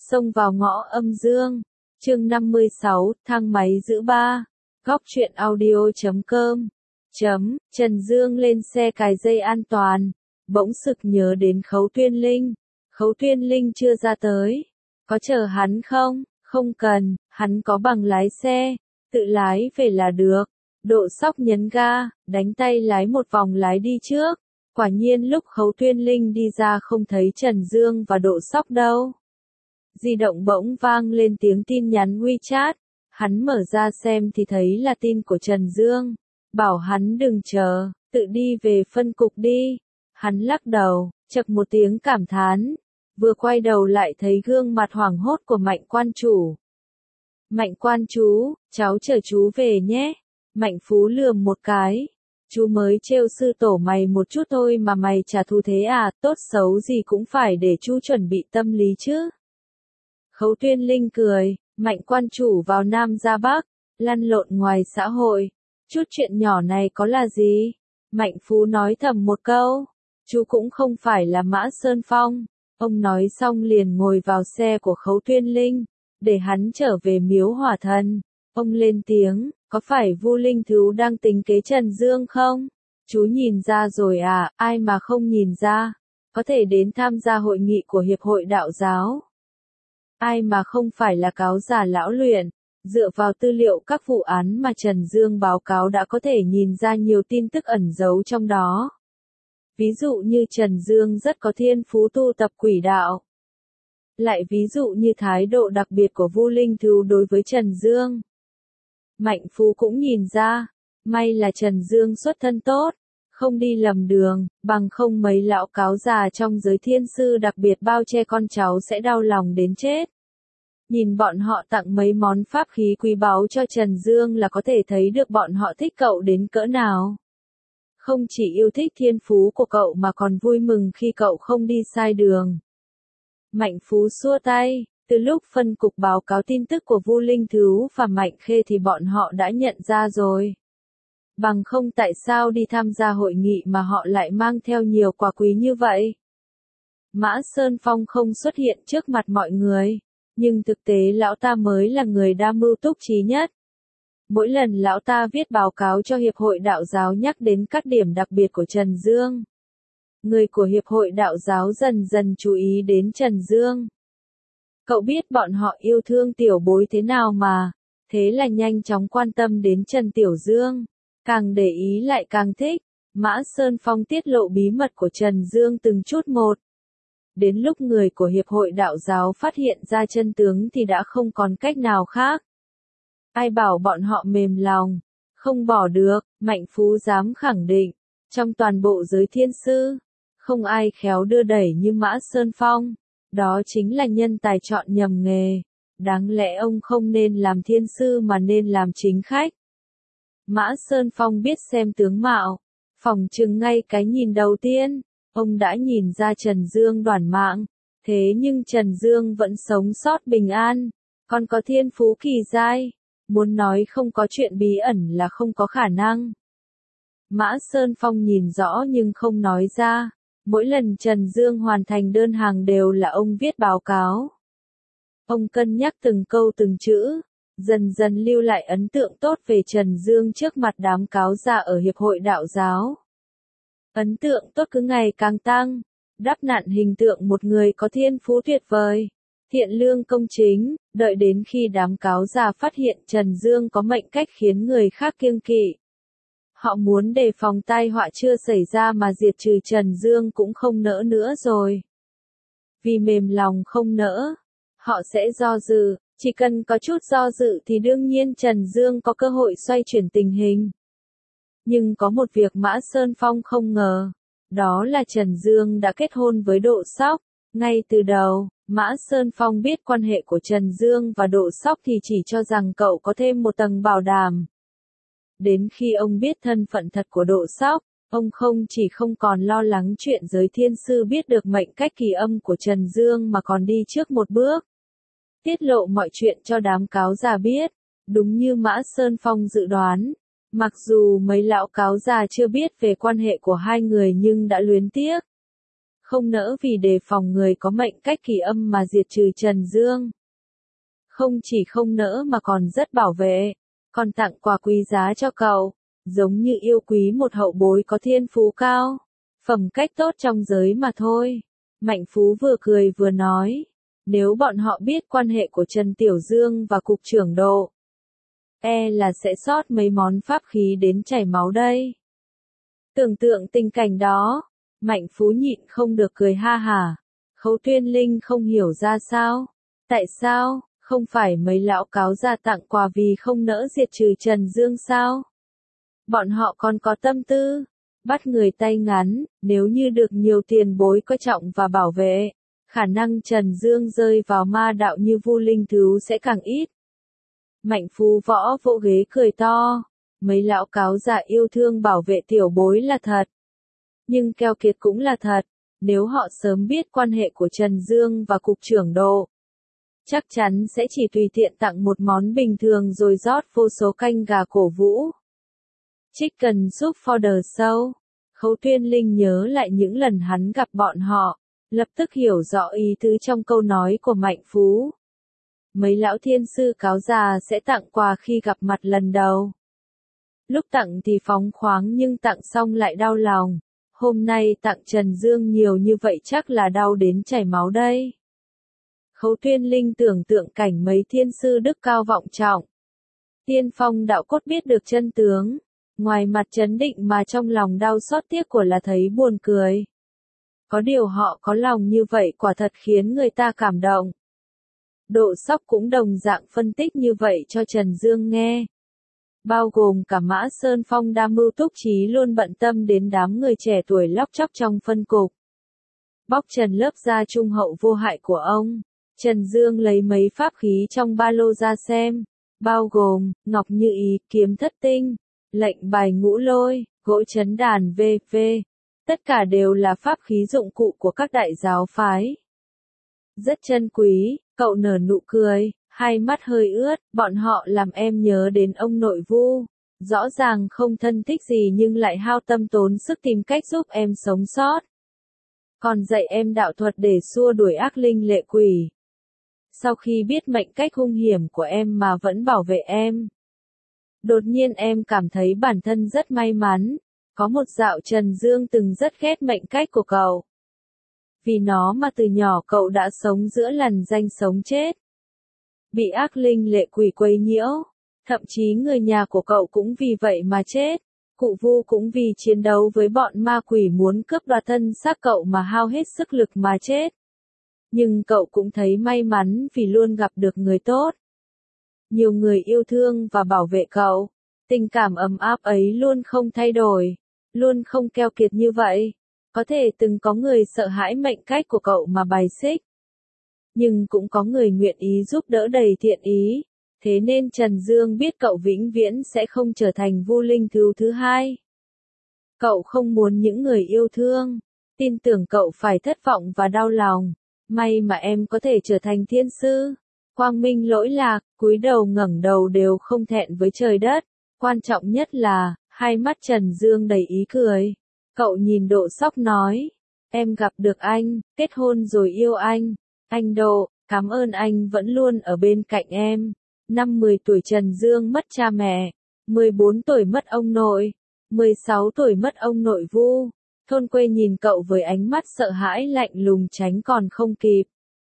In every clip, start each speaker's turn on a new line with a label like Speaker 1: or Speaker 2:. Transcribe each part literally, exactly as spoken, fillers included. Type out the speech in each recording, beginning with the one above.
Speaker 1: Xông vào ngõ âm dương. Chương năm mươi sáu, thang máy giữ ba. Góc truyện audio chấm com. Chấm, Trần Dương lên xe cài dây an toàn. Bỗng sực nhớ đến Khấu Tuyên Linh. Khấu Tuyên Linh chưa ra tới. Có chờ hắn không? Không cần, hắn có bằng lái xe. Tự lái về là được. Độ Sóc nhấn ga, đánh tay lái một vòng lái đi trước. Quả nhiên lúc Khấu Tuyên Linh đi ra không thấy Trần Dương và Độ Sóc đâu. Di động bỗng vang lên tiếng tin nhắn WeChat. Hắn mở ra xem thì thấy là tin của Trần Dương. Bảo hắn đừng chờ, tự đi về phân cục đi. Hắn lắc đầu, chậc một tiếng cảm thán. Vừa quay đầu lại thấy gương mặt hoảng hốt của Mạnh quan chủ. Mạnh quan chú, cháu chờ chú về nhé. Mạnh Phú lườm một cái. Chú mới trêu sư tổ mày một chút thôi mà mày trả thù thế à, tốt xấu gì cũng phải để chú chuẩn bị tâm lý chứ. Khấu Tuyên Linh cười, Mạnh quan chủ vào Nam ra Bắc, lăn lộn ngoài xã hội. Chút chuyện nhỏ này có là gì? Mạnh Phú nói thầm một câu, chú cũng không phải là Mã Sơn Phong. Ông nói xong liền ngồi vào xe của Khấu Tuyên Linh, để hắn trở về Miếu Hỏa Thần. Ông lên tiếng, có phải Vu Linh Thứu đang tính kế Trần Dương không? Chú nhìn ra rồi à, ai mà không nhìn ra? Có thể đến tham gia hội nghị của Hiệp hội Đạo giáo. Ai mà không phải là cáo giả lão luyện, dựa vào tư liệu các vụ án mà Trần Dương báo cáo đã có thể nhìn ra nhiều tin tức ẩn giấu trong đó. Ví dụ như Trần Dương rất có thiên phú tu tập quỷ đạo. Lại ví dụ như thái độ đặc biệt của Vu Linh Thứu đối với Trần Dương. Mạnh Phú cũng nhìn ra, may là Trần Dương xuất thân tốt, không đi lầm đường, bằng không mấy lão cáo già trong giới thiên sư đặc biệt bao che con cháu sẽ đau lòng đến chết. Nhìn bọn họ tặng mấy món pháp khí quý báu cho Trần Dương là có thể thấy được bọn họ thích cậu đến cỡ nào. Không chỉ yêu thích thiên phú của cậu mà còn vui mừng khi cậu không đi sai đường. Mạnh Phú xua tay, từ lúc phân cục báo cáo tin tức của Vu Linh Thứu và Mạnh Khê thì bọn họ đã nhận ra rồi. Bằng không tại sao đi tham gia hội nghị mà họ lại mang theo nhiều quà quý như vậy? Mã Sơn Phong không xuất hiện trước mặt mọi người, nhưng thực tế lão ta mới là người đa mưu túc trí nhất. Mỗi lần lão ta viết báo cáo cho Hiệp hội Đạo giáo nhắc đến các điểm đặc biệt của Trần Dương. Người của Hiệp hội Đạo giáo dần dần chú ý đến Trần Dương. Cậu biết bọn họ yêu thương tiểu bối thế nào mà, thế là nhanh chóng quan tâm đến Trần Tiểu Dương. Càng để ý lại càng thích. Mã Sơn Phong tiết lộ bí mật của Trần Dương từng chút một. Đến lúc người của Hiệp hội Đạo giáo phát hiện ra chân tướng thì đã không còn cách nào khác. Ai bảo bọn họ mềm lòng, không bỏ được, Mạnh Phú dám khẳng định. Trong toàn bộ giới thiên sư, không ai khéo đưa đẩy như Mã Sơn Phong. Đó chính là nhân tài chọn nhầm nghề. Đáng lẽ ông không nên làm thiên sư mà nên làm chính khách. Mã Sơn Phong biết xem tướng mạo, phỏng chừng ngay cái nhìn đầu tiên, ông đã nhìn ra Trần Dương đoản mạng, thế nhưng Trần Dương vẫn sống sót bình an, còn có thiên phú kỳ giai, muốn nói không có chuyện bí ẩn là không có khả năng. Mã Sơn Phong nhìn rõ nhưng không nói ra, mỗi lần Trần Dương hoàn thành đơn hàng đều là ông viết báo cáo. Ông cân nhắc từng câu từng chữ. Dần dần lưu lại ấn tượng tốt về Trần Dương trước mặt đám cáo già ở Hiệp hội Đạo giáo. Ấn tượng tốt cứ ngày càng tăng, đắp nặn hình tượng một người có thiên phú tuyệt vời, thiện lương công chính, đợi đến khi đám cáo già phát hiện Trần Dương có mệnh cách khiến người khác kiêng kỵ. Họ muốn đề phòng tai họa chưa xảy ra mà diệt trừ Trần Dương cũng không nỡ nữa rồi. Vì mềm lòng không nỡ, họ sẽ do dự. Chỉ cần có chút do dự thì đương nhiên Trần Dương có cơ hội xoay chuyển tình hình. Nhưng có một việc Mã Sơn Phong không ngờ, đó là Trần Dương đã kết hôn với Độ Sóc. Ngay từ đầu, Mã Sơn Phong biết quan hệ của Trần Dương và Độ Sóc thì chỉ cho rằng cậu có thêm một tầng bảo đảm. Đến khi ông biết thân phận thật của Độ Sóc, ông không chỉ không còn lo lắng chuyện giới thiên sư biết được mệnh cách kỳ âm của Trần Dương mà còn đi trước một bước. Tiết lộ mọi chuyện cho đám cáo già biết, đúng như Mã Sơn Phong dự đoán. Mặc dù mấy lão cáo già chưa biết về quan hệ của hai người nhưng đã luyến tiếc. không nỡ vì đề phòng người có mệnh cách kỳ âm mà diệt trừ Trần Dương. Không chỉ không nỡ mà còn rất bảo vệ, còn tặng quà quý giá cho cậu, giống như yêu quý một hậu bối có thiên phú cao, phẩm cách tốt trong giới mà thôi. Mạnh Phú vừa cười vừa nói, nếu bọn họ biết quan hệ của Trần Tiểu Dương và Cục trưởng Độ, e là sẽ sót mấy món pháp khí đến chảy máu đây. Tưởng tượng tình cảnh đó, Mạnh Phú nhịn không được cười ha hả. Khấu Tuyên Linh không hiểu ra sao. Tại sao, không phải mấy lão cáo già tặng quà vì không nỡ diệt trừ Trần Dương sao? Bọn họ còn có tâm tư, bắt người tay ngắn, nếu như được nhiều tiền bối coi trọng và bảo vệ, khả năng Trần Dương rơi vào ma đạo như Vu Linh Thứu sẽ càng ít. Mạnh Phú Võ vỗ ghế cười to, mấy lão cáo già yêu thương bảo vệ tiểu bối là thật. Nhưng keo kiệt cũng là thật, nếu họ sớm biết quan hệ của Trần Dương và Cục trưởng Độ, chắc chắn sẽ chỉ tùy tiện tặng một món bình thường rồi rót vô số canh gà cổ vũ. Chicken soup for the soul. Khấu Tuyên Linh nhớ lại những lần hắn gặp bọn họ, lập tức hiểu rõ ý tứ trong câu nói của Mạnh Phú. Mấy lão thiên sư cáo già sẽ tặng quà khi gặp mặt lần đầu. Lúc tặng thì phóng khoáng nhưng tặng xong lại đau lòng. Hôm nay tặng Trần Dương nhiều như vậy chắc là đau đến chảy máu đây. Khấu Tuyên Linh tưởng tượng cảnh mấy thiên sư đức cao vọng trọng. Tiên phong đạo cốt biết được chân tướng. Ngoài mặt trấn định mà trong lòng đau xót tiếc của là thấy buồn cười. Có điều họ có lòng như vậy quả thật khiến người ta cảm động. Độ Sóc cũng đồng dạng phân tích như vậy cho Trần Dương nghe. Bao gồm cả Mã Sơn Phong đa mưu túc trí luôn bận tâm đến đám người trẻ tuổi lóc chóc trong phân cục. Bóc trần lớp da trung hậu vô hại của ông. Trần Dương lấy mấy pháp khí trong ba lô ra xem. Bao gồm, ngọc như ý, kiếm thất tinh, lệnh bài ngũ lôi, gỗ chấn đàn vân vân. Tất cả đều là pháp khí dụng cụ của các đại giáo phái. Rất chân quý, cậu nở nụ cười, hai mắt hơi ướt, bọn họ làm em nhớ đến ông nội Vu. Rõ ràng không thân thích gì nhưng lại hao tâm tốn sức tìm cách giúp em sống sót. Còn dạy em đạo thuật để xua đuổi ác linh lệ quỷ. Sau khi biết mệnh cách hung hiểm của em mà vẫn bảo vệ em. Đột nhiên em cảm thấy bản thân rất may mắn. Có một dạo Trần Dương từng rất ghét mệnh cách của cậu. Vì nó mà từ nhỏ cậu đã sống giữa lằn ranh sống chết. Bị ác linh lệ quỷ quấy nhiễu. Thậm chí người nhà của cậu cũng vì vậy mà chết. Cụ Vu cũng vì chiến đấu với bọn ma quỷ muốn cướp đoạt thân xác cậu mà hao hết sức lực mà chết. Nhưng cậu cũng thấy may mắn vì luôn gặp được người tốt. Nhiều người yêu thương và bảo vệ cậu. Tình cảm ấm áp ấy luôn không thay đổi. Luôn không keo kiệt như vậy. Có thể từng có người sợ hãi mệnh cách của cậu mà bài xích. Nhưng cũng có người nguyện ý giúp đỡ đầy thiện ý. Thế nên Trần Dương biết cậu vĩnh viễn sẽ không trở thành Vu Linh Thứu thứ hai. Cậu không muốn những người yêu thương, tin tưởng cậu phải thất vọng và đau lòng. May mà em có thể trở thành thiên sư. Quang minh lỗi lạc, cúi đầu ngẩng đầu đều không thẹn với trời đất. Quan trọng nhất là, hai mắt Trần Dương đầy ý cười. Cậu nhìn Độ Sóc nói, em gặp được anh, kết hôn rồi yêu anh. Anh Độ, cảm ơn anh vẫn luôn ở bên cạnh em. Năm mười tuổi Trần Dương mất cha mẹ, mười bốn tuổi mất ông nội, mười sáu tuổi mất ông nội Vu. Thôn quê nhìn cậu với ánh mắt sợ hãi lạnh lùng tránh còn không kịp.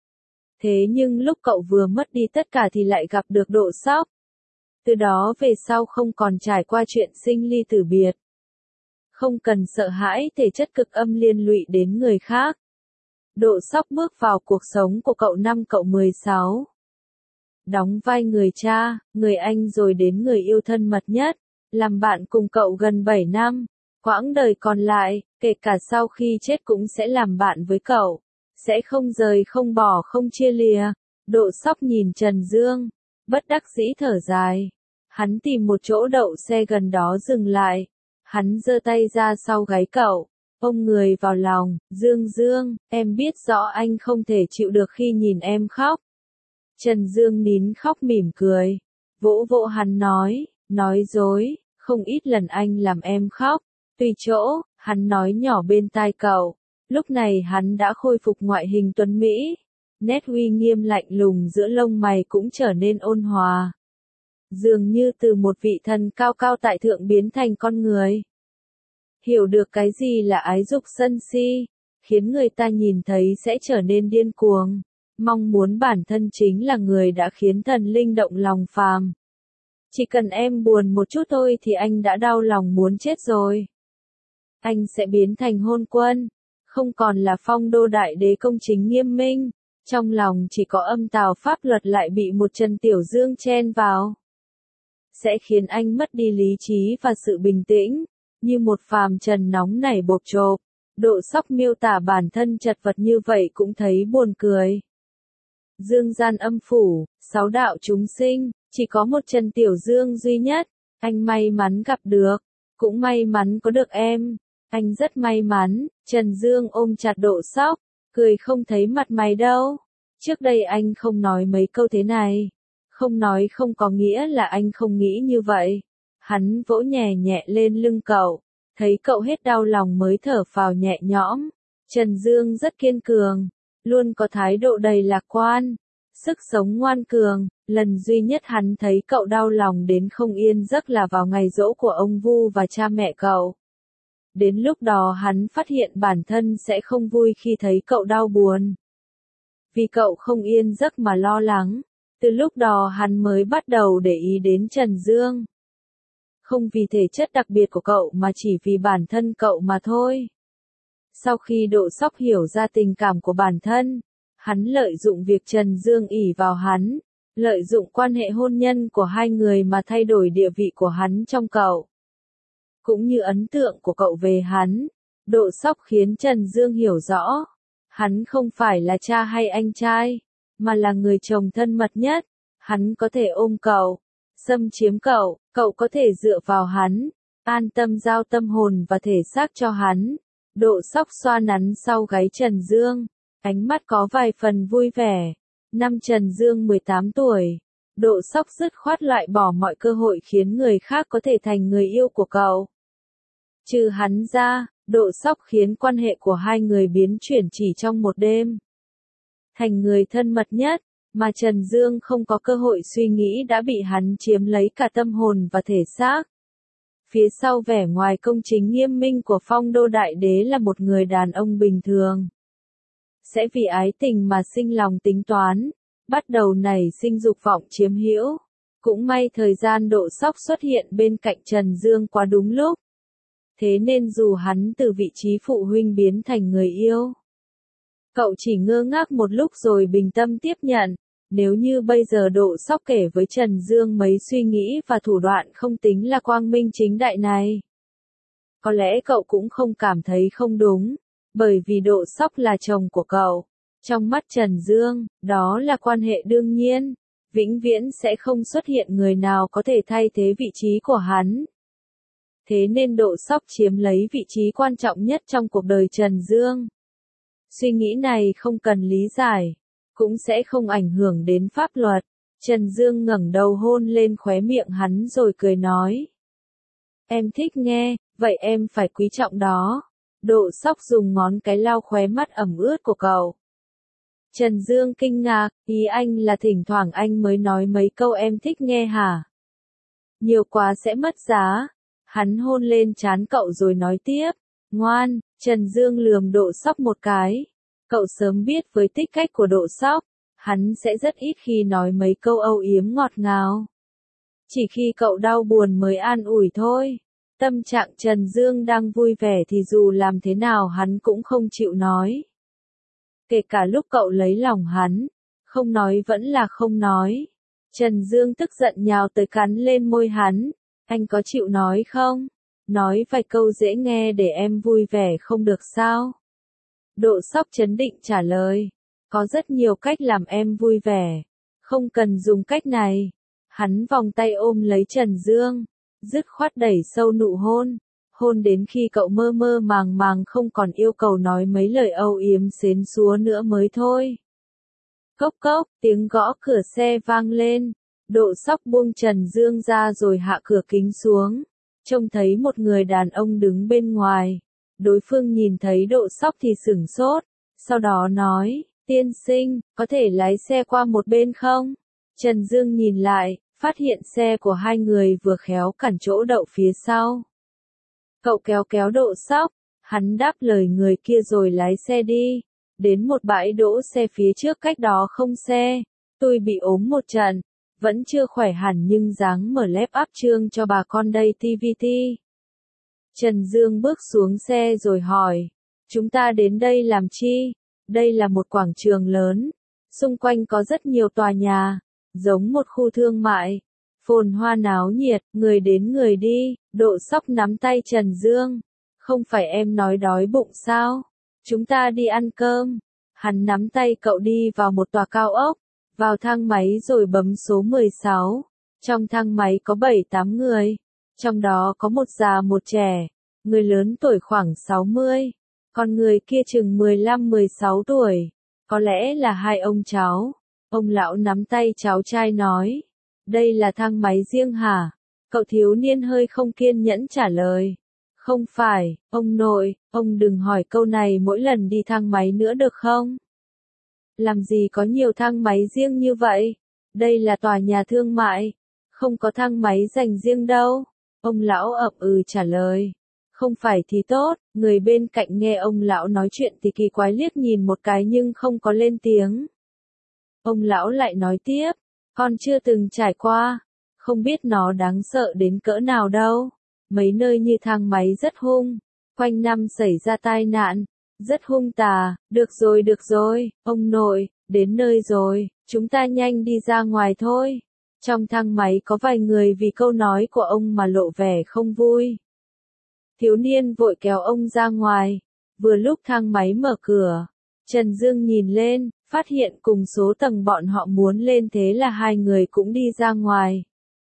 Speaker 1: Thế nhưng lúc cậu vừa mất đi tất cả thì lại gặp được Độ Sóc. Từ đó về sau không còn trải qua chuyện sinh ly tử biệt. Không cần sợ hãi thể chất cực âm liên lụy đến người khác. Độ Sóc bước vào cuộc sống của cậu năm cậu mười sáu. Đóng vai người cha, người anh rồi đến người yêu thân mật nhất, làm bạn cùng cậu gần bảy năm. Quãng đời còn lại, kể cả sau khi chết cũng sẽ làm bạn với cậu. Sẽ không rời không bỏ không chia lìa. Độ Sóc nhìn Trần Dương, bất đắc dĩ thở dài. Hắn tìm một chỗ đậu xe gần đó dừng lại. Hắn giơ tay ra sau gáy cậu, ôm người vào lòng. Dương Dương, em biết rõ anh không thể chịu được khi nhìn em khóc. Trần Dương nín khóc mỉm cười. Vỗ vỗ hắn nói, nói dối, không ít lần anh làm em khóc. Tùy chỗ, hắn nói nhỏ bên tai cậu. Lúc này hắn đã khôi phục ngoại hình tuấn Mỹ, nét uy nghiêm lạnh lùng giữa lông mày cũng trở nên ôn hòa. Dường như từ một vị thần cao cao tại thượng biến thành con người. Hiểu được cái gì là ái dục sân si, khiến người ta nhìn thấy sẽ trở nên điên cuồng, mong muốn bản thân chính là người đã khiến thần linh động lòng phàm. Chỉ cần em buồn một chút thôi thì anh đã đau lòng muốn chết rồi. Anh sẽ biến thành hôn quân, không còn là phong đô đại đế công chính nghiêm minh, trong lòng chỉ có âm tào pháp luật lại bị một Trần Tiểu Dương chen vào. Sẽ khiến anh mất đi lý trí và sự bình tĩnh, như một phàm trần nóng nảy bộp chộp. Độ Sóc miêu tả bản thân chật vật như vậy cũng thấy buồn cười. Dương gian âm phủ, sáu đạo chúng sinh, chỉ có một Trần Tiểu Dương duy nhất, anh may mắn gặp được, cũng may mắn có được em, anh rất may mắn. Trần Dương ôm chặt Độ Sóc, cười không thấy mặt mày đâu. Trước đây anh không nói mấy câu thế này, không nói không có nghĩa là anh không nghĩ như vậy. Hắn vỗ nhẹ nhẹ lên lưng cậu, thấy cậu hết đau lòng mới thở phào nhẹ nhõm. Trần Dương rất kiên cường, luôn có thái độ đầy lạc quan, sức sống ngoan cường. Lần duy nhất hắn thấy cậu đau lòng đến không yên giấc là vào ngày giỗ của ông Vu và cha mẹ cậu. Đến lúc đó hắn phát hiện bản thân sẽ không vui khi thấy cậu đau buồn. Vì cậu không yên giấc mà lo lắng, từ lúc đó hắn mới bắt đầu để ý đến Trần Dương. Không vì thể chất đặc biệt của cậu mà chỉ vì bản thân cậu mà thôi. Sau khi Độ Sóc hiểu ra tình cảm của bản thân, hắn lợi dụng việc Trần Dương ỷ vào hắn, lợi dụng quan hệ hôn nhân của hai người mà thay đổi địa vị của hắn trong cậu. Cũng như ấn tượng của cậu về hắn, Độ Sóc khiến Trần Dương hiểu rõ, hắn không phải là cha hay anh trai, mà là người chồng thân mật nhất. Hắn có thể ôm cậu, xâm chiếm cậu, cậu có thể dựa vào hắn, an tâm giao tâm hồn và thể xác cho hắn. Độ Sóc xoa nắn sau gáy Trần Dương, ánh mắt có vài phần vui vẻ. Năm Trần Dương mười tám tuổi, Độ Sóc dứt khoát loại bỏ mọi cơ hội khiến người khác có thể thành người yêu của cậu. Trừ hắn ra, Độ Sóc khiến quan hệ của hai người biến chuyển chỉ trong một đêm. Thành người thân mật nhất, mà Trần Dương không có cơ hội suy nghĩ đã bị hắn chiếm lấy cả tâm hồn và thể xác. Phía sau vẻ ngoài công chính nghiêm minh của phong đô đại đế là một người đàn ông bình thường. Sẽ vì ái tình mà sinh lòng tính toán, bắt đầu nảy sinh dục vọng chiếm hữu. Cũng may thời gian Độ Sóc xuất hiện bên cạnh Trần Dương quá đúng lúc. Thế nên dù hắn từ vị trí phụ huynh biến thành người yêu, cậu chỉ ngơ ngác một lúc rồi bình tâm tiếp nhận. Nếu như bây giờ Độ Sóc kể với Trần Dương mấy suy nghĩ và thủ đoạn không tính là quang minh chính đại này, có lẽ cậu cũng không cảm thấy không đúng, bởi vì Độ Sóc là chồng của cậu. Trong mắt Trần Dương, đó là quan hệ đương nhiên, vĩnh viễn sẽ không xuất hiện người nào có thể thay thế vị trí của hắn. Thế nên Độ Sóc chiếm lấy vị trí quan trọng nhất trong cuộc đời Trần Dương. Suy nghĩ này không cần lý giải, cũng sẽ không ảnh hưởng đến pháp luật. Trần Dương ngẩng đầu hôn lên khóe miệng hắn rồi cười nói. Em thích nghe, vậy em phải quý trọng đó. Độ Sóc dùng ngón cái lau khóe mắt ẩm ướt của cậu. Trần Dương kinh ngạc, ý anh là thỉnh thoảng anh mới nói mấy câu em thích nghe hả? Nhiều quá sẽ mất giá. Hắn hôn lên trán cậu rồi nói tiếp. Ngoan. Trần Dương lườm Độ Sóc một cái. Cậu sớm biết với tính cách của Độ Sóc, hắn sẽ rất ít khi nói mấy câu âu yếm ngọt ngào. Chỉ khi cậu đau buồn mới an ủi thôi. Tâm trạng Trần Dương đang vui vẻ thì dù làm thế nào hắn cũng không chịu nói. Kể cả lúc cậu lấy lòng hắn, không nói vẫn là không nói. Trần Dương tức giận nhào tới cắn lên môi hắn. Anh có chịu nói không? Nói vài câu dễ nghe để em vui vẻ không được sao? Độ Sóc trấn định trả lời. Có rất nhiều cách làm em vui vẻ. Không cần dùng cách này. Hắn vòng tay ôm lấy Trần Dương, dứt khoát đẩy sâu nụ hôn. Hôn đến khi cậu mơ mơ màng màng không còn yêu cầu nói mấy lời âu yếm xến xúa nữa mới thôi. Cốc cốc, tiếng gõ cửa xe vang lên. Độ Sóc buông Trần Dương ra rồi hạ cửa kính xuống. Trông thấy một người đàn ông đứng bên ngoài. Đối phương nhìn thấy Độ Sóc thì sửng sốt, sau đó nói, tiên sinh, có thể lái xe qua một bên không? Trần Dương nhìn lại, phát hiện xe của hai người vừa khéo cản chỗ đậu phía sau. Cậu kéo kéo Độ Sóc, hắn đáp lời người kia rồi lái xe đi, đến một bãi đỗ xe phía trước cách đó không xe. Tôi bị ốm một trận, vẫn chưa khỏe hẳn nhưng dáng mở lép áp trương cho bà con đây ti vi ti. Trần Dương bước xuống xe rồi hỏi, chúng ta đến đây làm chi? Đây là một quảng trường lớn, xung quanh có rất nhiều tòa nhà, giống một khu thương mại, phồn hoa náo nhiệt, người đến người đi. Độ Sóc nắm tay Trần Dương, không phải em nói đói bụng sao? Chúng ta đi ăn cơm. Hắn nắm tay cậu đi vào một tòa cao ốc, vào thang máy rồi bấm số mười sáu. Trong thang máy có bảy tám người, trong đó có một già một trẻ, người lớn tuổi khoảng sáu mươi, còn người kia chừng mười lăm mười sáu tuổi, có lẽ là hai ông cháu. Ông lão nắm tay cháu trai nói, đây là thang máy riêng hả? Cậu thiếu niên hơi không kiên nhẫn trả lời, không phải, ông nội, ông đừng hỏi câu này mỗi lần đi thang máy nữa được không? Làm gì có nhiều thang máy riêng như vậy? Đây là tòa nhà thương mại, không có thang máy dành riêng đâu. Ông lão ậm ừ trả lời. Không phải thì tốt. Người bên cạnh nghe ông lão nói chuyện thì kỳ quái liếc nhìn một cái nhưng không có lên tiếng. Ông lão lại nói tiếp, con chưa từng trải qua, không biết nó đáng sợ đến cỡ nào đâu. Mấy nơi như thang máy rất hung, quanh năm xảy ra tai nạn, rất hung tà. Được rồi được rồi, ông nội, đến nơi rồi, chúng ta nhanh đi ra ngoài thôi. Trong thang máy có vài người vì câu nói của ông mà lộ vẻ không vui. Thiếu niên vội kéo ông ra ngoài, vừa lúc thang máy mở cửa, Trần Dương nhìn lên, phát hiện cùng số tầng bọn họ muốn lên thế là hai người cũng đi ra ngoài.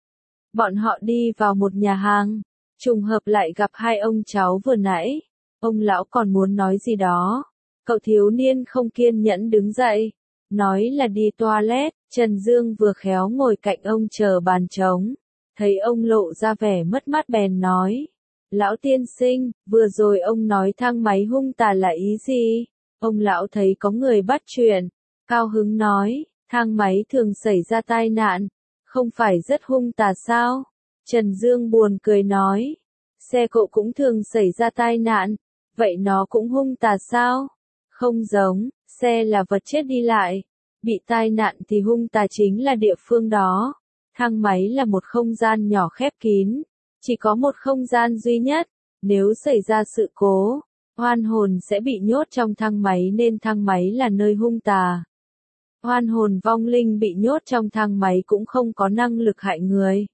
Speaker 1: Bọn họ đi vào một nhà hàng, trùng hợp lại gặp hai ông cháu vừa nãy. Ông lão còn muốn nói gì đó, cậu thiếu niên không kiên nhẫn đứng dậy, nói là đi toilet. Trần Dương vừa khéo ngồi cạnh ông chờ bàn trống, thấy ông lộ ra vẻ mất mát bèn nói, lão tiên sinh, vừa rồi ông nói thang máy hung tà là ý gì? Ông lão thấy có người bắt chuyện, cao hứng nói, thang máy thường xảy ra tai nạn, không phải rất hung tà sao? Trần Dương buồn cười nói, xe cộ cũng thường xảy ra tai nạn, vậy nó cũng hung tà sao? Không giống, xe là vật chết đi lại, bị tai nạn thì hung tà chính là địa phương đó. Thang máy là một không gian nhỏ khép kín, chỉ có một không gian duy nhất, nếu xảy ra sự cố, oan hồn sẽ bị nhốt trong thang máy nên thang máy là nơi hung tà. Oan hồn vong linh bị nhốt trong thang máy cũng không có năng lực hại người,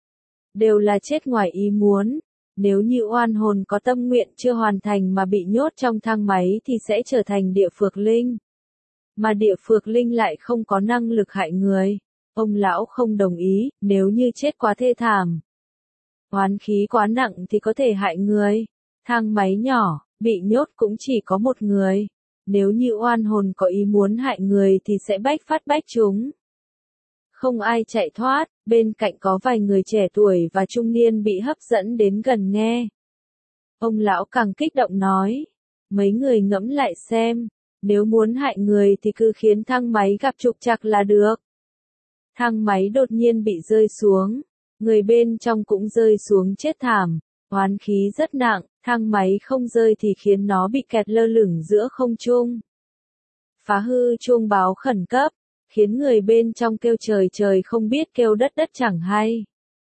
Speaker 1: đều là chết ngoài ý muốn. Nếu như oan hồn có tâm nguyện chưa hoàn thành mà bị nhốt trong thang máy thì sẽ trở thành địa phược linh. Mà địa phược linh lại không có năng lực hại người. Ông lão không đồng ý, nếu như chết quá thê thảm, oán khí quá nặng thì có thể hại người. Thang máy nhỏ, bị nhốt cũng chỉ có một người. Nếu như oan hồn có ý muốn hại người thì sẽ bách phát bách chúng. Không ai chạy thoát, bên cạnh có vài người trẻ tuổi và trung niên bị hấp dẫn đến gần nghe. Ông lão càng kích động nói, mấy người ngẫm lại xem, nếu muốn hại người thì cứ khiến thang máy gặp trục trặc là được. Thang máy đột nhiên bị rơi xuống, người bên trong cũng rơi xuống chết thảm, oán khí rất nặng, thang máy không rơi thì khiến nó bị kẹt lơ lửng giữa không trung. Phá hư chuông báo khẩn cấp, khiến người bên trong kêu trời trời không biết kêu đất đất chẳng hay.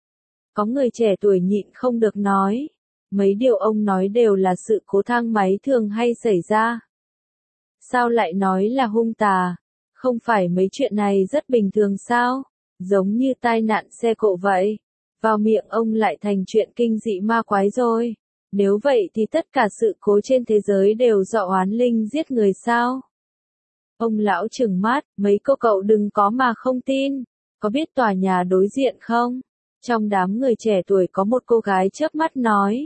Speaker 1: Có người trẻ tuổi nhịn không được nói, mấy điều ông nói đều là sự cố thang máy thường hay xảy ra. Sao lại nói là hung tà? Không phải mấy chuyện này rất bình thường sao? Giống như tai nạn xe cộ vậy. Vào miệng ông lại thành chuyện kinh dị ma quái rồi. Nếu vậy thì tất cả sự cố trên thế giới đều do oán linh giết người sao? Ông lão trừng mắt, mấy cô cậu đừng có mà không tin. Có biết tòa nhà đối diện không? Trong đám người trẻ tuổi có một cô gái chớp mắt nói.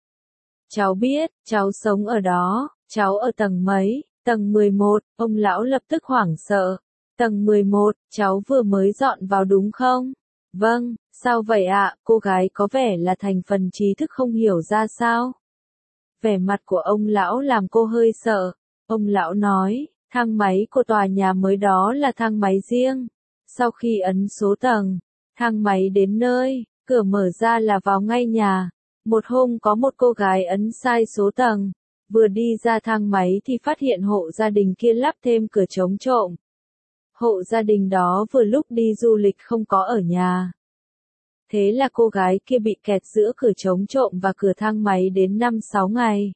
Speaker 1: Cháu biết, cháu sống ở đó, cháu ở tầng mấy? Tầng mười một, ông lão lập tức hoảng sợ. Tầng mười một, cháu vừa mới dọn vào đúng không? Vâng, sao vậy ạ? Cô gái có vẻ là thành phần trí thức không hiểu ra sao. Vẻ mặt của ông lão làm cô hơi sợ. Ông lão nói, thang máy của tòa nhà mới đó là thang máy riêng. Sau khi ấn số tầng, thang máy đến nơi, cửa mở ra là vào ngay nhà. Một hôm có một cô gái ấn sai số tầng, vừa đi ra thang máy thì phát hiện hộ gia đình kia lắp thêm cửa chống trộm. Hộ gia đình đó vừa lúc đi du lịch không có ở nhà. Thế là cô gái kia bị kẹt giữa cửa chống trộm và cửa thang máy đến năm sáu ngày.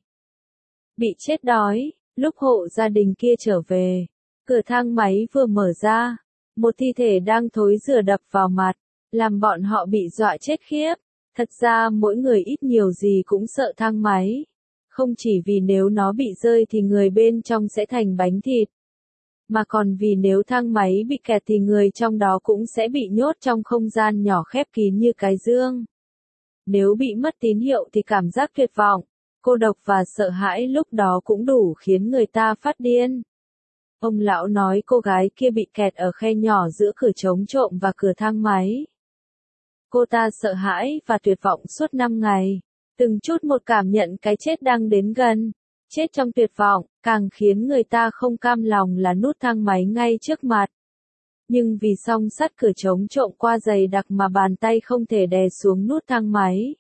Speaker 1: Bị chết đói, lúc hộ gia đình kia trở về, cửa thang máy vừa mở ra, một thi thể đang thối rữa đập vào mặt, làm bọn họ bị dọa chết khiếp. Thật ra mỗi người ít nhiều gì cũng sợ thang máy. Không chỉ vì nếu nó bị rơi thì người bên trong sẽ thành bánh thịt, mà còn vì nếu thang máy bị kẹt thì người trong đó cũng sẽ bị nhốt trong không gian nhỏ khép kín như cái dương. Nếu bị mất tín hiệu thì cảm giác tuyệt vọng, cô độc và sợ hãi lúc đó cũng đủ khiến người ta phát điên. Ông lão nói cô gái kia bị kẹt ở khe nhỏ giữa cửa chống trộm và cửa thang máy. Cô ta sợ hãi và tuyệt vọng suốt năm ngày, từng chút một cảm nhận cái chết đang đến gần. Chết trong tuyệt vọng, càng khiến người ta không cam lòng là nút thang máy ngay trước mặt. Nhưng vì song sắt cửa chống trộm qua dày đặc mà bàn tay không thể đè xuống nút thang máy.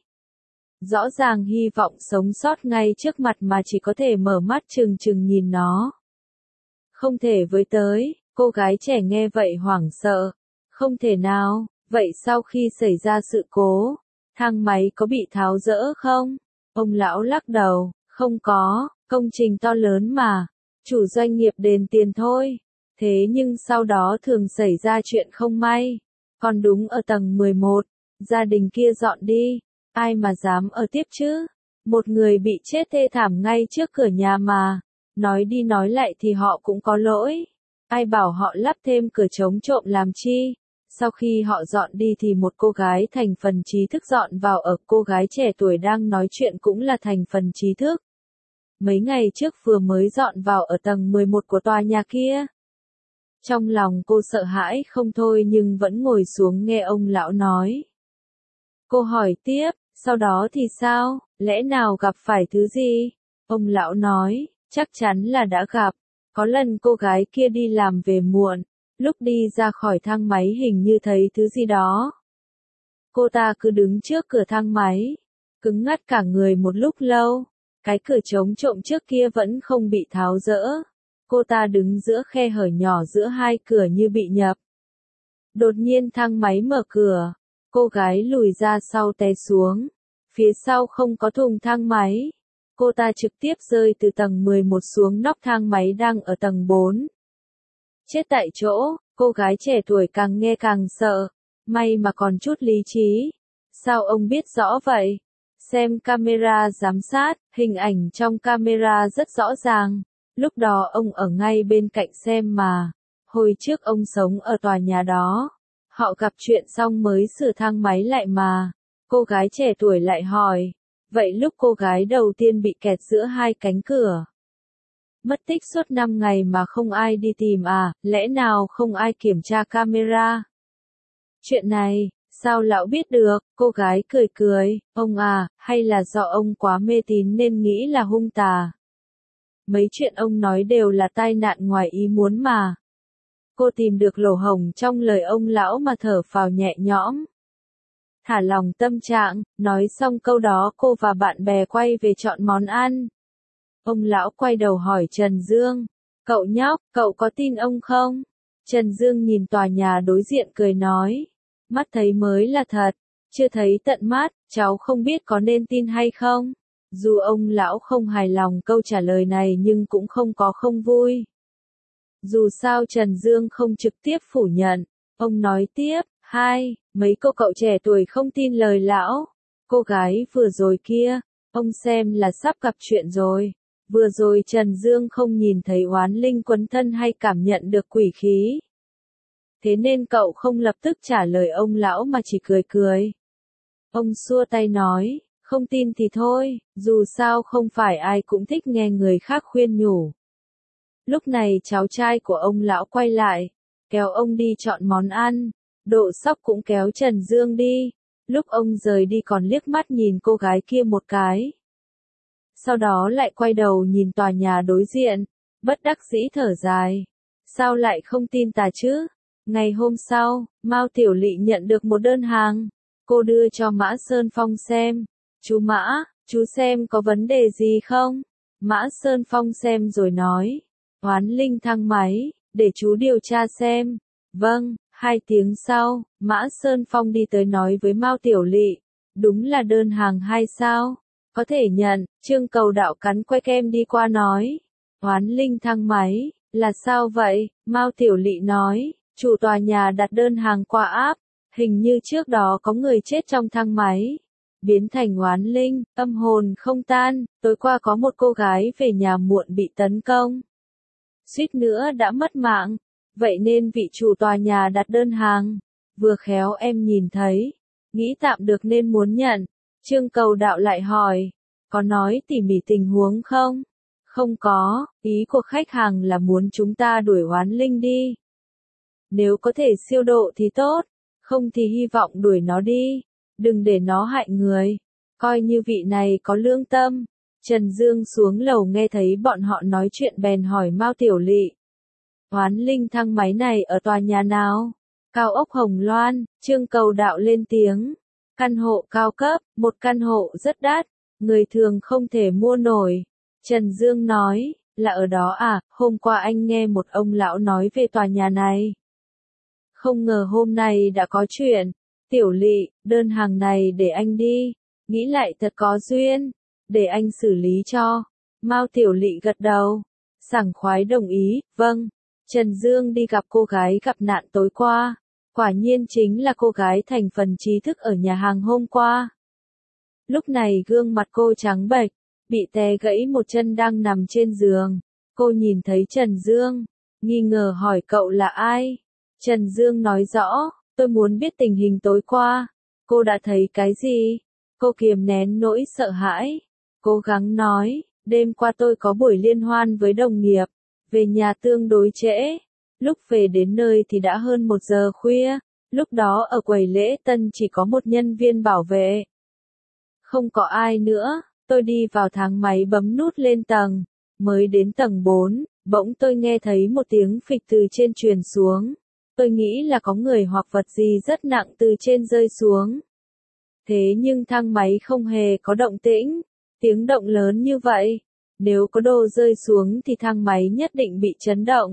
Speaker 1: Rõ ràng hy vọng sống sót ngay trước mặt mà chỉ có thể mở mắt trừng trừng nhìn nó. Không thể với tới, cô gái trẻ nghe vậy hoảng sợ. Không thể nào, vậy sau khi xảy ra sự cố, thang máy có bị tháo dỡ không? Ông lão lắc đầu, không có, công trình to lớn mà, chủ doanh nghiệp đền tiền thôi. Thế nhưng sau đó thường xảy ra chuyện không may. Còn đúng ở tầng mười một, gia đình kia dọn đi, ai mà dám ở tiếp chứ? Một người bị chết thê thảm ngay trước cửa nhà mà, nói đi nói lại thì họ cũng có lỗi. Ai bảo họ lắp thêm cửa chống trộm làm chi? Sau khi họ dọn đi thì một cô gái thành phần trí thức dọn vào ở, cô gái trẻ tuổi đang nói chuyện cũng là thành phần trí thức. Mấy ngày trước vừa mới dọn vào ở tầng mười một của tòa nhà kia. Trong lòng cô sợ hãi không thôi nhưng vẫn ngồi xuống nghe ông lão nói. Cô hỏi tiếp, sau đó thì sao, lẽ nào gặp phải thứ gì? Ông lão nói, chắc chắn là đã gặp. Có lần cô gái kia đi làm về muộn, lúc đi ra khỏi thang máy hình như thấy thứ gì đó. Cô ta cứ đứng trước cửa thang máy, cứng ngắt cả người một lúc lâu. Cái cửa chống trộm trước kia vẫn không bị tháo dỡ. Cô ta đứng giữa khe hở nhỏ giữa hai cửa như bị nhập. Đột nhiên thang máy mở cửa. Cô gái lùi ra sau té xuống. Phía sau không có thùng thang máy. Cô ta trực tiếp rơi từ tầng mười một xuống nóc thang máy đang ở tầng bốn. Chết tại chỗ, cô gái trẻ tuổi càng nghe càng sợ. May mà còn chút lý trí. Sao ông biết rõ vậy? Xem camera giám sát, hình ảnh trong camera rất rõ ràng. Lúc đó ông ở ngay bên cạnh xem mà. Hồi trước ông sống ở tòa nhà đó. Họ gặp chuyện xong mới sửa thang máy lại mà. Cô gái trẻ tuổi lại hỏi. Vậy lúc cô gái đầu tiên bị kẹt giữa hai cánh cửa. Mất tích suốt năm ngày mà không ai đi tìm à, lẽ nào không ai kiểm tra camera? Chuyện này, sao lão biết được? Cô gái cười cười, ông à, hay là do ông quá mê tín nên nghĩ là hung tà? Mấy chuyện ông nói đều là tai nạn ngoài ý muốn mà. Cô tìm được lỗ hổng trong lời ông lão mà thở phào nhẹ nhõm. Thả lòng tâm trạng, nói xong câu đó cô và bạn bè quay về chọn món ăn. Ông lão quay đầu hỏi Trần Dương, cậu nhóc, cậu có tin ông không? Trần Dương nhìn tòa nhà đối diện cười nói, mắt thấy mới là thật, chưa thấy tận mắt, cháu không biết có nên tin hay không. Dù ông lão không hài lòng câu trả lời này nhưng cũng không có không vui. Dù sao Trần Dương không trực tiếp phủ nhận, ông nói tiếp, hai, mấy cô cậu trẻ tuổi không tin lời lão. Cô gái vừa rồi kia, ông xem là sắp gặp chuyện rồi. Vừa rồi Trần Dương không nhìn thấy oán linh quấn thân hay cảm nhận được quỷ khí. Thế nên cậu không lập tức trả lời ông lão mà chỉ cười cười. Ông xua tay nói, không tin thì thôi, dù sao không phải ai cũng thích nghe người khác khuyên nhủ. Lúc này cháu trai của ông lão quay lại, kéo ông đi chọn món ăn. Độ Sóc cũng kéo Trần Dương đi. Lúc ông rời đi còn liếc mắt nhìn cô gái kia một cái. sau đó lại quay đầu nhìn tòa nhà đối diện, bất đắc dĩ thở dài. Sao lại không tin ta chứ? Ngày hôm sau, Mao Tiểu Lị nhận được một đơn hàng. Cô đưa cho Mã Sơn Phong xem. Chú Mã, chú xem có vấn đề gì không? Mã Sơn Phong xem rồi nói. Oán linh thang máy, để chú điều tra xem. Vâng, hai tiếng sau, Mã Sơn Phong đi tới nói với Mao Tiểu Lị. Đúng là đơn hàng hay sao? Có thể nhận, Trương Cầu Đạo cắn que kem đi qua nói. Oán linh thang máy, là sao vậy? Mao Tiểu Lị nói, chủ tòa nhà đặt đơn hàng qua app, hình như trước đó có người chết trong thang máy. Biến thành oán linh, âm hồn không tan, tối qua có một cô gái về nhà muộn bị tấn công. Suýt nữa đã mất mạng, vậy nên vị chủ tòa nhà đặt đơn hàng. Vừa khéo em nhìn thấy, nghĩ tạm được nên muốn nhận. Trương Cầu Đạo lại hỏi, có nói tỉ mỉ tình huống không? Không có, ý của khách hàng là muốn chúng ta đuổi oán linh đi. Nếu có thể siêu độ thì tốt, không thì hy vọng đuổi nó đi, đừng để nó hại người. Coi như vị này có lương tâm. Trần Dương xuống lầu nghe thấy bọn họ nói chuyện bèn hỏi Mao Tiểu Lị. Oán linh thang máy này ở tòa nhà nào? Cao ốc Hồng Loan, Trương Cầu Đạo lên tiếng. Căn hộ cao cấp, một căn hộ rất đắt, người thường không thể mua nổi. Trần Dương nói, là ở đó à, hôm qua anh nghe một ông lão nói về tòa nhà này. Không ngờ hôm nay đã có chuyện. Tiểu Lị, đơn hàng này để anh đi, nghĩ lại thật có duyên, để anh xử lý cho. Mao Tiểu Lị gật đầu, sảng khoái đồng ý, vâng. Trần Dương đi gặp cô gái gặp nạn tối qua, quả nhiên chính là cô gái thành phần trí thức ở nhà hàng hôm qua. Lúc này gương mặt cô trắng bệch, bị té gãy một chân đang nằm trên giường. Cô nhìn thấy Trần Dương, nghi ngờ hỏi cậu là ai? Trần Dương nói rõ, tôi muốn biết tình hình tối qua. Cô đã thấy cái gì? Cô kiềm nén nỗi sợ hãi, cố gắng nói, đêm qua tôi có buổi liên hoan với đồng nghiệp, về nhà tương đối trễ. Lúc về đến nơi thì đã hơn một giờ khuya, lúc đó ở quầy lễ tân chỉ có một nhân viên bảo vệ. Không có ai nữa, tôi đi vào thang máy bấm nút lên tầng, mới đến tầng bốn, bỗng tôi nghe thấy một tiếng phịch từ trên truyền xuống. Tôi nghĩ là có người hoặc vật gì rất nặng từ trên rơi xuống. Thế nhưng thang máy không hề có động tĩnh, tiếng động lớn như vậy. Nếu có đồ rơi xuống thì thang máy nhất định bị chấn động.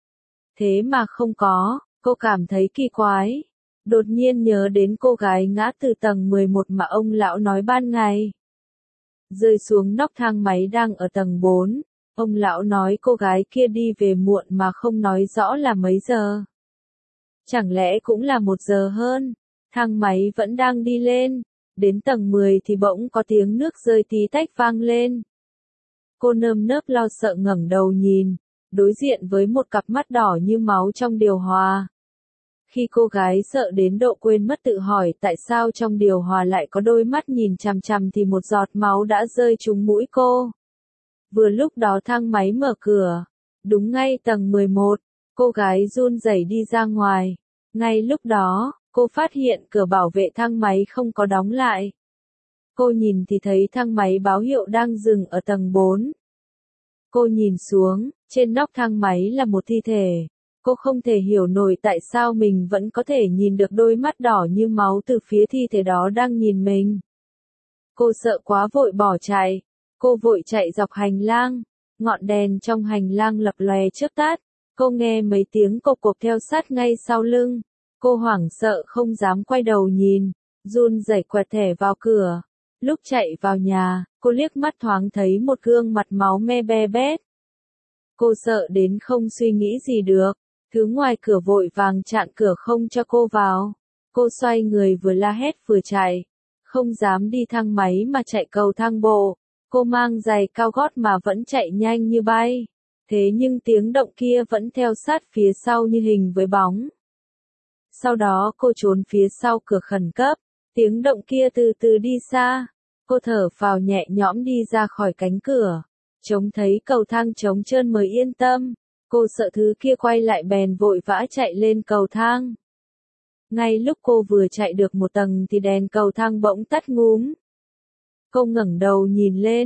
Speaker 1: Thế mà không có, cô cảm thấy kỳ quái. Đột nhiên nhớ đến cô gái ngã từ tầng mười một mà ông lão nói ban ngày. Rơi xuống nóc thang máy đang ở tầng bốn. Ông lão nói cô gái kia đi về muộn mà không nói rõ là mấy giờ. Chẳng lẽ cũng là một giờ hơn, thang máy vẫn đang đi lên, đến tầng mười thì bỗng có tiếng nước rơi tí tách vang lên. Cô nơm nớp lo sợ ngẩng đầu nhìn, đối diện với một cặp mắt đỏ như máu trong điều hòa. Khi cô gái sợ đến độ quên mất tự hỏi tại sao trong điều hòa lại có đôi mắt nhìn chằm chằm thì một giọt máu đã rơi trúng mũi cô. Vừa lúc đó thang máy mở cửa, đúng ngay tầng mười một, cô gái run rẩy đi ra ngoài. Ngay lúc đó, cô phát hiện cửa bảo vệ thang máy không có đóng lại. Cô nhìn thì thấy thang máy báo hiệu đang dừng ở tầng bốn. Cô nhìn xuống, trên nóc thang máy là một thi thể. Cô không thể hiểu nổi tại sao mình vẫn có thể nhìn được đôi mắt đỏ như máu từ phía thi thể đó đang nhìn mình. Cô sợ quá vội bỏ chạy. Cô vội chạy dọc hành lang. Ngọn đèn trong hành lang lập lòe chớp tắt. Cô nghe mấy tiếng cộp cộp theo sát ngay sau lưng. Cô hoảng sợ không dám quay đầu nhìn, run rẩy quẹt thẻ vào cửa. Lúc chạy vào nhà, cô liếc mắt thoáng thấy một gương mặt máu me be bét. Cô sợ đến không suy nghĩ gì được, thứ ngoài cửa vội vàng chặn cửa không cho cô vào. Cô xoay người vừa la hét vừa chạy, không dám đi thang máy mà chạy cầu thang bộ. Cô mang giày cao gót mà vẫn chạy nhanh như bay. Thế nhưng tiếng động kia vẫn theo sát phía sau như hình với bóng. Sau đó cô trốn phía sau cửa khẩn cấp, tiếng động kia từ từ đi xa. Cô thở phào nhẹ nhõm đi ra khỏi cánh cửa, trông thấy cầu thang trống trơn mới yên tâm. Cô sợ thứ kia quay lại bèn vội vã chạy lên cầu thang. Ngay lúc cô vừa chạy được một tầng thì đèn cầu thang bỗng tắt ngúm. Cô ngẩng đầu nhìn lên,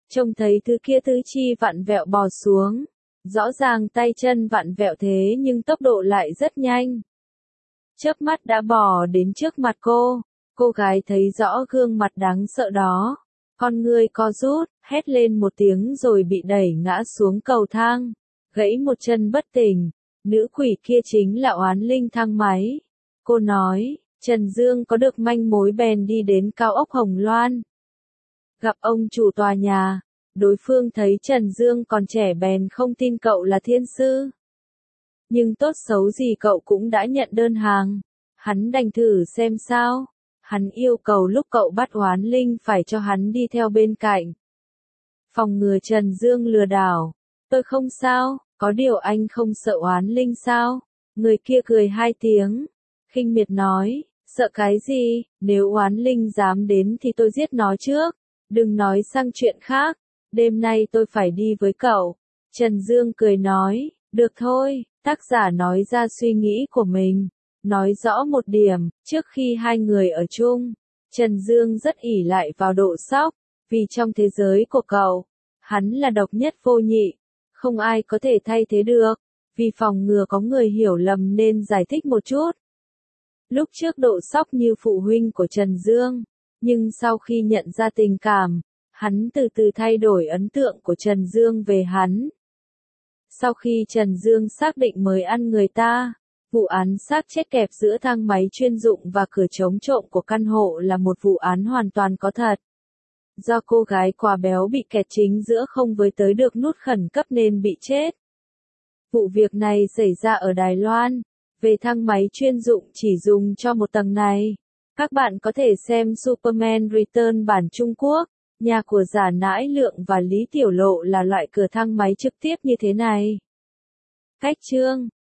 Speaker 1: Trông thấy thứ kia tứ chi vặn vẹo bò xuống. Rõ ràng tay chân vặn vẹo thế nhưng tốc độ lại rất nhanh. Chớp mắt đã bò đến trước mặt cô. Cô gái thấy rõ gương mặt đáng sợ đó. Con người co rút, hét lên một tiếng rồi bị đẩy ngã xuống cầu thang. Gãy một chân bất tỉnh. Nữ quỷ kia chính là oán linh thang máy. Cô nói, Trần Dương có được manh mối bèn đi đến cao ốc Hồng Loan. Gặp ông chủ tòa nhà. Đối phương thấy Trần Dương còn trẻ bèn không tin cậu là thiên sư. Nhưng tốt xấu gì cậu cũng đã nhận đơn hàng. Hắn đành thử xem sao. Hắn yêu cầu lúc cậu bắt oán linh phải cho hắn đi theo bên cạnh. Phòng ngừa Trần Dương lừa đảo. Tôi không sao, có điều anh không sợ oán linh sao? Người kia cười hai tiếng. Khinh miệt nói, sợ cái gì, nếu oán linh dám đến thì tôi giết nó trước. Đừng nói sang chuyện khác. Đêm nay tôi phải đi với cậu. Trần Dương cười nói, được thôi, tác giả nói ra suy nghĩ của mình. Nói rõ một điểm, trước khi hai người ở chung, Trần Dương rất ỷ lại vào độ sóc, vì trong thế giới của cậu, hắn là độc nhất vô nhị, không ai có thể thay thế được, vì phòng ngừa có người hiểu lầm nên giải thích một chút. Lúc trước độ sóc như phụ huynh của Trần Dương, nhưng sau khi nhận ra tình cảm, hắn từ từ thay đổi ấn tượng của Trần Dương về hắn. Sau khi Trần Dương xác định mới ăn người ta, vụ án xác chết kẹp giữa thang máy chuyên dụng và cửa chống trộm của căn hộ là một vụ án hoàn toàn có thật. Do cô gái quá béo bị kẹt chính giữa không với tới được nút khẩn cấp nên bị chết. Vụ việc này xảy ra ở Đài Loan, về thang máy chuyên dụng chỉ dùng cho một tầng này. Các bạn có thể xem Superman Return bản Trung Quốc, nhà của Giả Nãi Lượng và Lý Tiểu Lộ là loại cửa thang máy trực tiếp như thế này. Cách chương